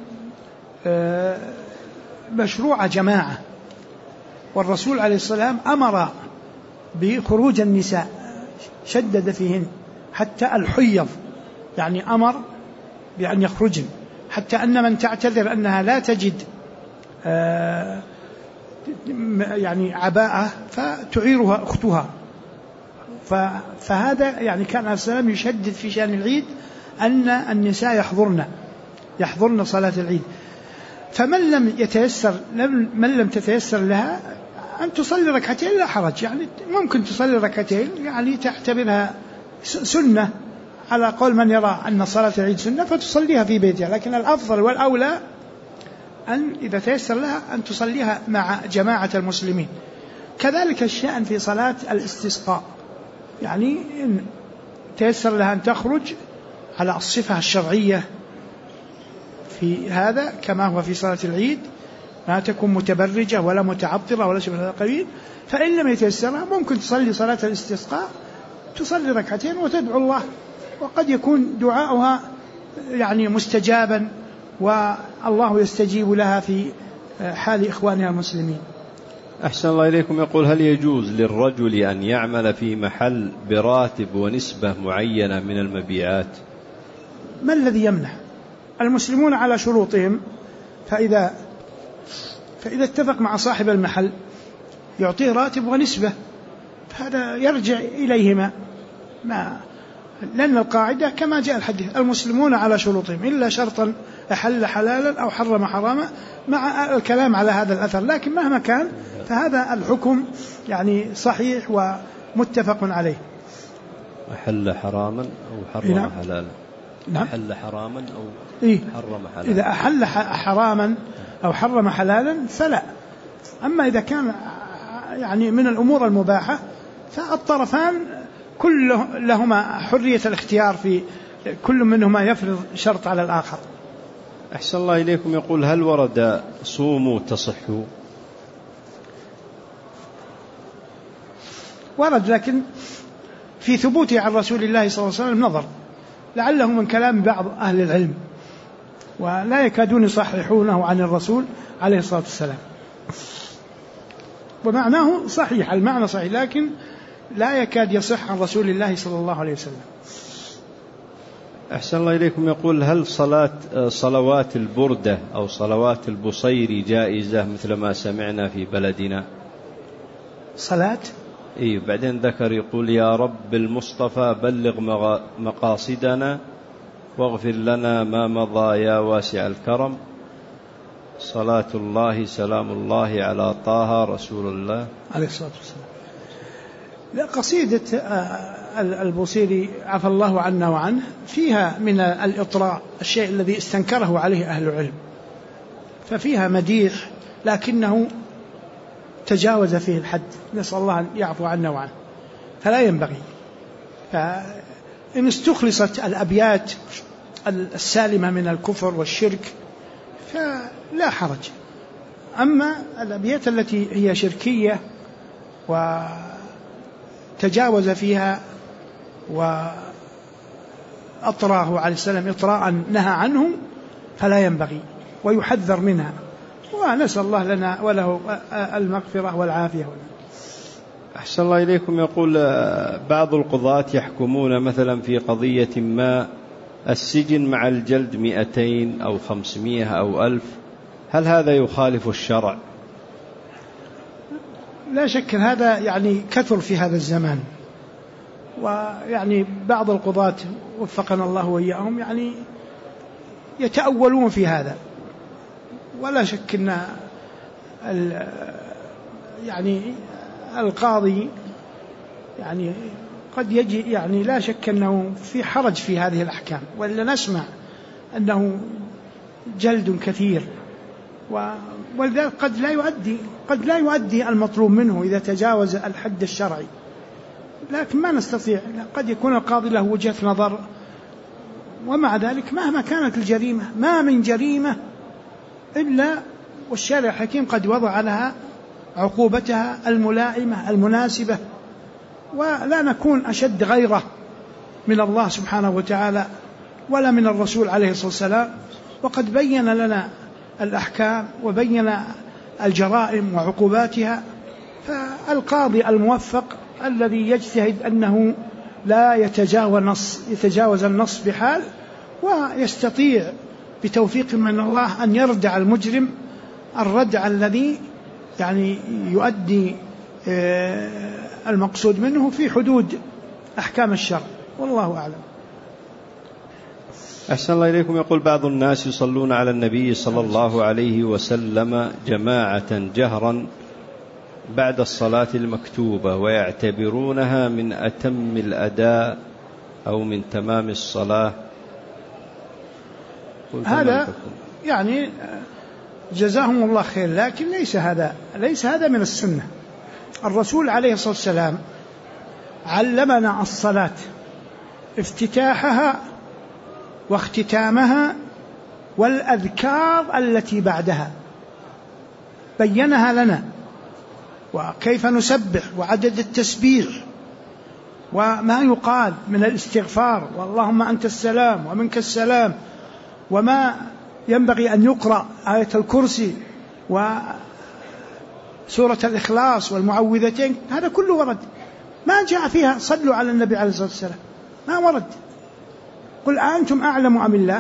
مشروع جماعة، والرسول عليه السلام أمر بخروج النساء، شدد فيهن حتى الحيض، يعني أمر بأن يخرجن، حتى أن من تعتذر أنها لا تجد يعني عباءة فتعيرها أختها. فهذا يعني كان عليه السلام يشدد في شأن العيد أن النساء يحضرن صلاة العيد. فمن لم تتيسر لها أن تصلي 2 لا حرج، يعني ممكن تصلي 2 يعني تعتبرها سنة على قول من يرى أن صلاة العيد سنة فتصليها في بيتها، لكن الأفضل والأولى أن إذا تيسر لها أن تصليها مع جماعة المسلمين. كذلك الشأن في صلاة الاستسقاء، يعني إن تيسر لها أن تخرج على الصفة الشرعية في هذا كما هو في صلاة العيد، لا تكون متبرجة ولا متعطرة ولا شيء من هذا القبيل. فإن لم يتيسرها ممكن تصلي صلاة الاستسقاء، تصلي 2 وتدعو الله، وقد يكون دعاؤها يعني مستجابا والله يستجيب لها في حال إخوانها المسلمين. أحسن الله إليكم. يقول: هل يجوز للرجل أن يعمل في محل براتب ونسبة معينة من المبيعات؟ ما الذي يمنع؟ المسلمون على شروطهم، فإذا اتفق مع صاحب المحل يعطيه راتب ونسبة، فهذا يرجع إليهما، لأن القاعدة كما جاء الحديث: المسلمون على شروطهم إلا شرطا أحل حلالا أو حرم حراما، مع الكلام على هذا الأثر. لكن مهما كان فهذا الحكم يعني صحيح ومتفق عليه. أحل حراما أو حرم حلالا. نعم. أحل حراما أو حرم حلالا. إذا أحل حراما أو حرم حلالا فلا. أما إذا كان يعني من الأمور المباحة، فالطرفان كل لهما حرية الاختيار في كل منهما يفرض شرط على الآخر. أحسن الله إليكم. يقول: هل ورد صوموا تصحوا؟ ورد، لكن في ثبوته عن رسول الله صلى الله عليه وسلم نظر، لعله من كلام بعض أهل العلم، ولا يكادون يصححونه عن الرسول عليه الصلاة والسلام. ومعناه صحيح، المعنى صحيح، لكن لا يكاد يصح عن رسول الله صلى الله عليه وسلم. أحسن الله إليكم. يقول: هل صلوات البردة أو صلوات البصير جائزة مثل ما سمعنا في بلدنا؟ صلاة بعدين ذكر يقول: يا رب المصطفى بلغ مقاصدنا واغفر لنا ما مضى يا واسع الكرم، صلاة الله سلام الله على طه رسول الله عليه الصلاة والسلام. لا، قصيدة البوصيري عفى الله عنا وعنه فيها من الإطراء الشيء الذي استنكره عليه أهل العلم، ففيها مديح لكنه تجاوز فيه الحد، نسأل الله أن يعفو عنا وعنه، فلا ينبغي. فإن استخلصت الأبيات السالمة من الكفر والشرك فلا حرج، أما الأبيات التي هي شركية وتجاوز فيها وأطراه عليه السلام إطراء نهى عنه فلا ينبغي ويحذر منها، ونسأل الله لنا وله المغفرة والعافية. أحسن الله إليكم. يقول: بعض القضاة يحكمون مثلا في قضية ما السجن مع الجلد 200 أو 500 أو 1000، هل هذا يخالف الشرع؟ لا شك هذا يعني كثر في هذا الزمان، ويعني بعض القضاة وفقنا الله وإياهم يعني يتأولون في هذا، ولا شك أن يعني القاضي يعني قد يجي يعني لا شك أنه في حرج في هذه الأحكام، ولا نسمع أنه جلد كثير، ولذلك قد لا يؤدي المطلوب منه إذا تجاوز الحد الشرعي، لكن ما نستطيع، قد يكون القاضي له وجهة نظر، ومع ذلك مهما كانت الجريمة ما من جريمة إلا والشارع الحكيم قد وضع لها عقوبتها الملائمة المناسبة، ولا نكون أشد غيرة من الله سبحانه وتعالى ولا من الرسول عليه الصلاة والسلام، وقد بين لنا الأحكام وبين الجرائم وعقوباتها. فالقاضي الموفق الذي يجتهد أنه لا يتجاوز النص بحال، ويستطيع بتوفيق من الله أن يردع المجرم الردع الذي يعني يؤدي المقصود منه في حدود أحكام الشرع، والله أعلم. أحسن الله إليكم. يقول: بعض الناس يصلون على النبي صلى الله عليه وسلم جماعة جهرا بعد الصلاة المكتوبة ويعتبرونها من أتم الأداء أو من تمام الصلاة، هذا يعني جزاهم الله خير، لكن ليس هذا من السنة. الرسول عليه الصلاة والسلام علمنا الصلاة افتتاحها واختتامها والأذكار التي بعدها، بينها لنا، وكيف نسبح وعدد التسبيح وما يقال من الاستغفار واللهم أنت السلام ومنك السلام، وما ينبغي أن يقرأ آية الكرسي وسورة الإخلاص والمعوذتين، هذا كله ورد. ما جاء فيها صلوا على النبي عليه الصلاة والسلام، ما ورد. قل أنتم أعلم أم الله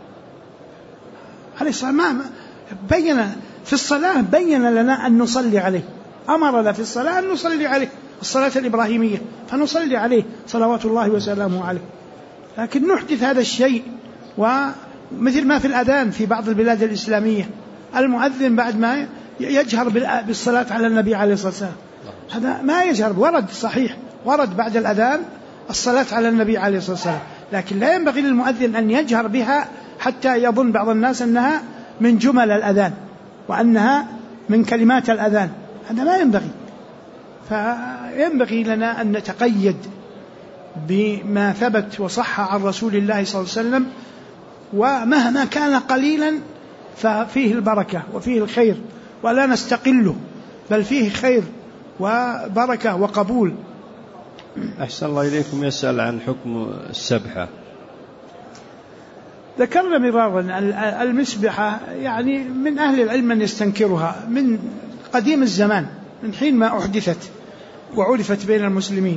عليه الصلاة والسلام. بين في الصلاة بين لنا أن نصلي عليه، أمرنا في الصلاة أن نصلي عليه الصلاة الإبراهيمية، فنصلي عليه صلوات الله وسلامه عليه. لكن نحدث هذا الشيء، ومثل ما في الأذان في بعض البلاد الإسلامية المؤذن بعد ما يجهر بالصلاة على النبي عليه الصلاة والسلام، هذا ما يجهر. ورد صحيح، ورد بعد الأذان الصلاة على النبي عليه الصلاة والسلام، لكن لا ينبغي للمؤذن أن يجهر بها حتى يظن بعض الناس أنها من جمل الأذان وأنها من كلمات الأذان، هذا ما ينبغي. فينبغي لنا أن نتقيد بما ثبت وصح عن رسول الله صلى الله عليه وسلم، ومهما كان قليلا ففيه البركة وفيه الخير، ولا نستقله، بل فيه خير وبركة وقبول. أحسن الله إليكم. يسأل عن حكم السبحة. ذكرنا مرارا المسبحة يعني من أهل العلم من يستنكرها من قديم الزمان، من حين ما أحدثت وعرفت بين المسلمين،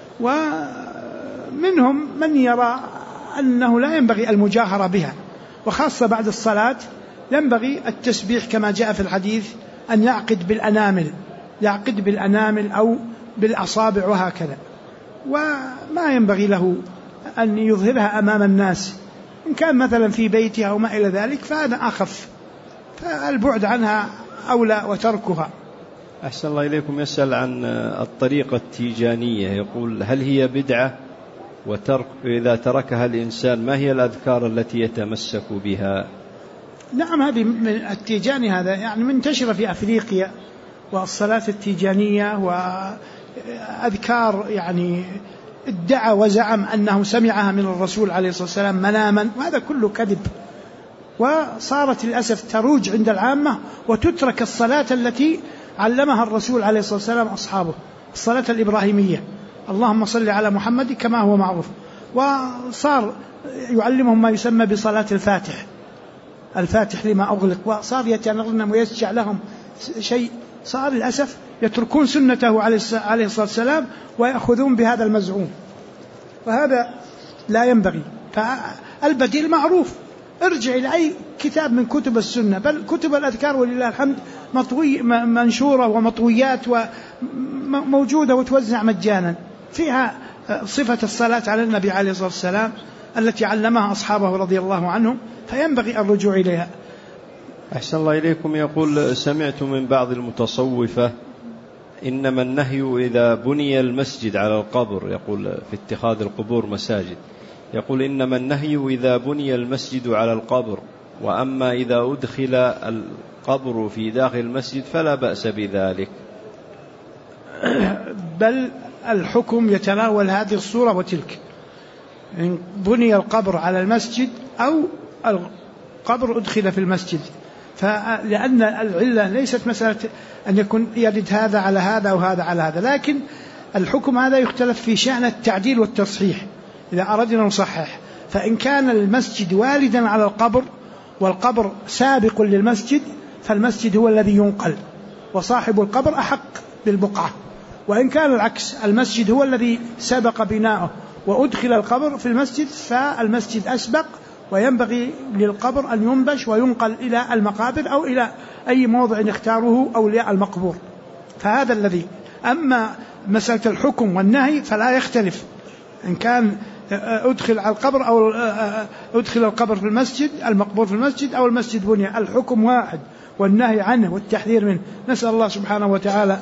ومنهم من يرى أنه لا ينبغي المجاهرة بها، وخاصة بعد الصلاة ينبغي التسبيح كما جاء في الحديث أن يعقد بالأنامل أو بالأصابع وهكذا، وما ينبغي له أن يظهرها أمام الناس. إن كان مثلا في بيتها أو ما إلى ذلك فهذا أخف، فالبعد عنها أولى وتركها. أحسن الله إليكم. يسأل عن الطريقة التيجانية، يقول هل هي بدعة؟ إذا تركها الإنسان ما هي الأذكار التي يتمسك بها؟ نعم، هذه من التيجاني، هذا يعني منتشرة في أفريقيا، والصلاة التيجانية وأذكار يعني ادعى وزعم أنه سمعها من الرسول عليه الصلاة والسلام مناما، وهذا كله كذب. وصارت للأسف تروج عند العامة، وتترك الصلاة التي علمها الرسول عليه الصلاة والسلام أصحابه، الصلاة الإبراهيمية، اللهم صل على محمد كما هو معروف. وصار يعلمهم ما يسمى بصلاة الفاتح لما أغلق، وصار يتنغنم ويسجع لهم شيء. صار للأسف يتركون سنته عليه الصلاة والسلام ويأخذون بهذا المزعوم، وهذا لا ينبغي. فالبديل معروف، ارجع إلى أي كتاب من كتب السنة، بل كتب الأذكار ولله الحمد منشورة ومطويات وموجودة وتوزع مجانا، فيها صفة الصلاة على النبي عليه الصلاة والسلام التي علمها أصحابه رضي الله عنهم، فينبغي الرجوع إليها. أحسن الله إليكم. يقول سمعت من بعض المتصوفة إنما النهي إذا بني المسجد على القبر، يقول في اتخاذ القبور مساجد، يقول إنما النهي إذا بني المسجد على القبر، وأما إذا أدخل القبر في داخل المسجد فلا بأس بذلك. بل الحكم يتناول هذه الصورة وتلك، إن بني القبر على المسجد أو القبر أدخل في المسجد، لأن العلة ليست مسألة أن يكون يرد هذا على هذا وهذا على هذا، لكن الحكم هذا يختلف في شأن التعديل والتصحيح. إذا أردنا نصحح، فإن كان المسجد والدا على القبر والقبر سابق للمسجد، فالمسجد هو الذي ينقل، وصاحب القبر أحق بالبقعة. وإن كان العكس، المسجد هو الذي سبق بناؤه وأدخل القبر في المسجد، فالمسجد أسبق، وينبغي للقبر أن ينبش وينقل إلى المقابر أو إلى أي موضع يختاره أولياء المقبور. فهذا الذي. أما مسألة الحكم والنهي فلا يختلف، إن كان أدخل على القبر أو أدخل القبر في المسجد، المقبور في المسجد أو المسجد بني، الحكم واحد والنهي عنه والتحذير منه. نسأل الله سبحانه وتعالى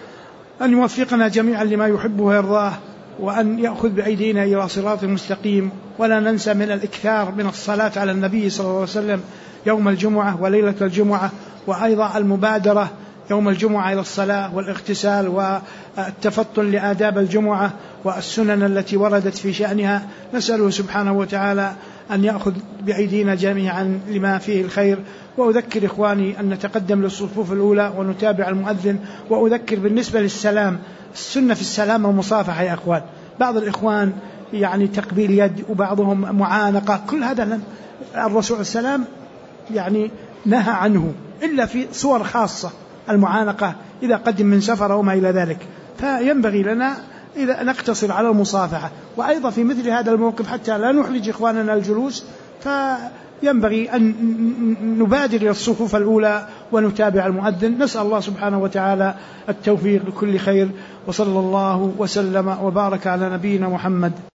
أن يوفقنا جميعا لما يحبه ويرضاه، وأن يأخذ بأيدينا إلى صراط مستقيم. ولا ننسى من الإكثار من الصلاة على النبي صلى الله عليه وسلم يوم الجمعة وليلة الجمعة، وأيضا المبادرة يوم الجمعة إلى الصلاة والاغتسال والتفطن لآداب الجمعة والسنن التي وردت في شأنها. نسأله سبحانه وتعالى أن يأخذ بأيدينا جميعا لما فيه الخير. وأذكر إخواني أن نتقدم للصفوف الأولى ونتابع المؤذن. وأذكر بالنسبة للسلام، السنة في السلام والمصافحة يا أخوان. بعض الإخوان يعني تقبيل يد، وبعضهم معانقة، كل هذا الرسول السلام يعني نهى عنه إلا في صور خاصة، المعانقة إذا قدم من سفر وما إلى ذلك. فينبغي لنا إذا نقتصر على المصافحة. وأيضا في مثل هذا الموقف حتى لا نحرج إخواننا الجلوس، فينبغي أن نبادر إلى الصفوف الأولى ونتابع المؤذن. نسأل الله سبحانه وتعالى التوفيق لكل خير، وصلى الله وسلم وبارك على نبينا محمد.